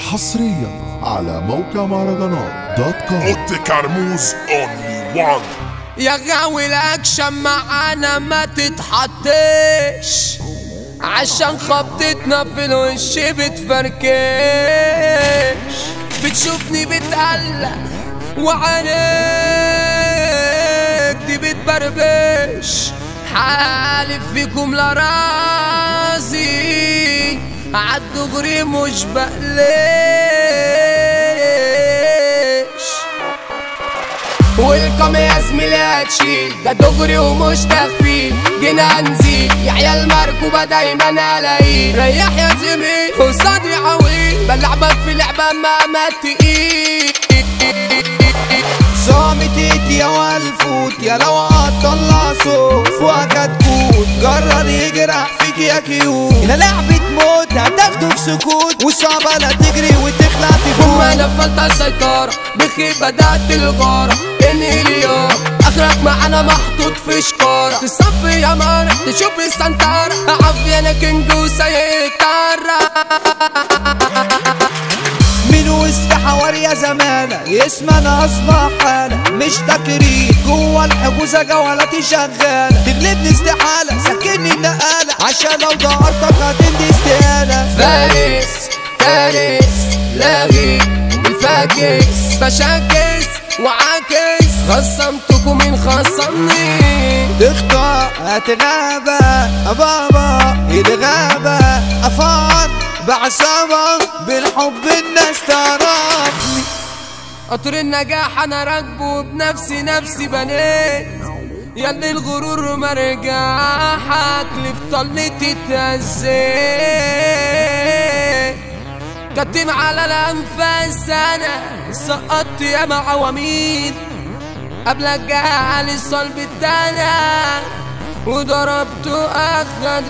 حصريا على موقع مهرجانات دوت كوم. حط كرموز اونلي وان. يا غاوي الاكشن معانا ما تتحطش، عشان خبطتنا في الوش بتفركش. بتشوفني بتقلق وعينيك دي بتبربش، حالف فيكم لا راسي عالدغري مش بقلش. ويلكم يا زميلي هتشيل ده دغري ومش تخفيل. جينا نزيد يا عيال مركوبة دايما الاقيه. ريح يا زميلي قصادي عويل، بلعبك في لعبة ما تقيل. صامت ايدي يا والفوت يا لو هتطلع صوت فوقك هتكون قرر يجرح فيك يا كيوت. هنا لعبة موت هتاخده في سكوت وصعبة لا تجري وتخلع تفوت. هما نفلت السيطرة بخير بدأت الغارة. انهي اليوم اخرك معانا محطوط في شكارة. تصفي يا مارة تشوف السنتارة، عافية انا كينج وسايق طارة. من وسط حواري يا زمانة اسمنا اصبح حالة مش تكرير. جوه الحجوزة جولاتي شغالة تغلبني استحالة سكني النقالة، عشان لو ضهرتك هتندي استقالة. فارس لاغي الفاكس بشاكس وعاكس. خصمتكم من خصمني تخطأ هتغابة بابا الغابة افار بعصابة بالحب الناس تعرفني. قطر النجاح انا راكبه بنفسي بنيت. ياللي الغرور مرجعك لفطلتي اتهزيت. كتم على الانفاس انا سقطت يا عواميد. قبلك جعل الصلب التانى وضربته اخد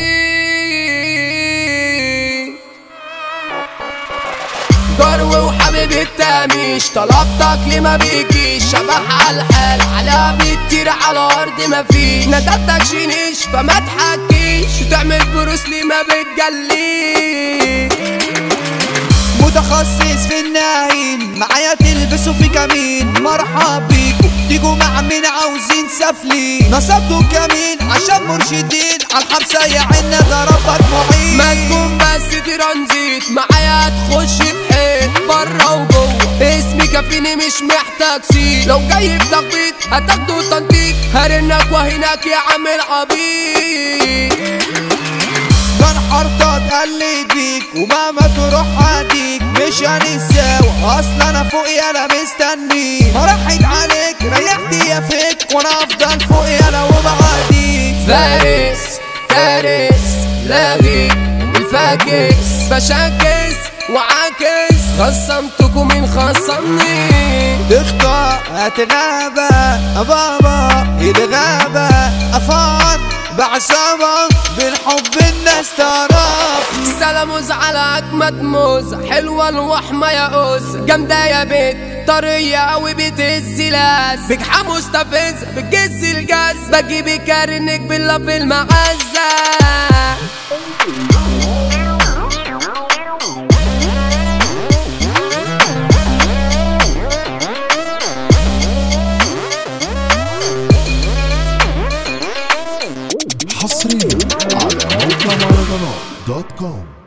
رصيد. ضرو وحبيبي التاميش طلبتك ليه ما بيجيش. شبح على الحال على بيطير على ارض ما فيش. ندبتك شينيش فما تحكيش، تعمل بروسلي ما بتجليش. متخصص في الناين معايا تلبسوا في كمين. مرحب بيكم تيجوا مع مين عاوزين سفلين. نصبتوا كمين عشان مرشدين عالحبسة يا عنا ضربك معين. مسكون بس ترانزيت معايا تخش في حيط برا وجوه. اسمي كفيني مش محتاج سيت، لو جاي بتخبيط هتاخده تنطيط. هرنك وهناك يا عم العبيط. كان حارتة اتقلد بيك ومهما تروح هديك مش هنساوى. اصل انا فوق يالا مستنيك، فرحت عليك ريحت يا فيك وانا افضل فوق يالا وبعديك. فارس لاغي الفاكس بشاكس وعاكس. خصمتكم من خصمني تخطأ هتغابة بابا الغابة افار بعصابة بالحب الناس تعرفني. سلام موز على اجمد موزة حلوة الوحمة يا أوزة. جامدة يا بيت طرية اوي بتهز لاز. بجحة مستفزة بتجز الجاز. بجيب كارنك بالله في المعزة. حصريا على موقع مهرجانات دوت كوم.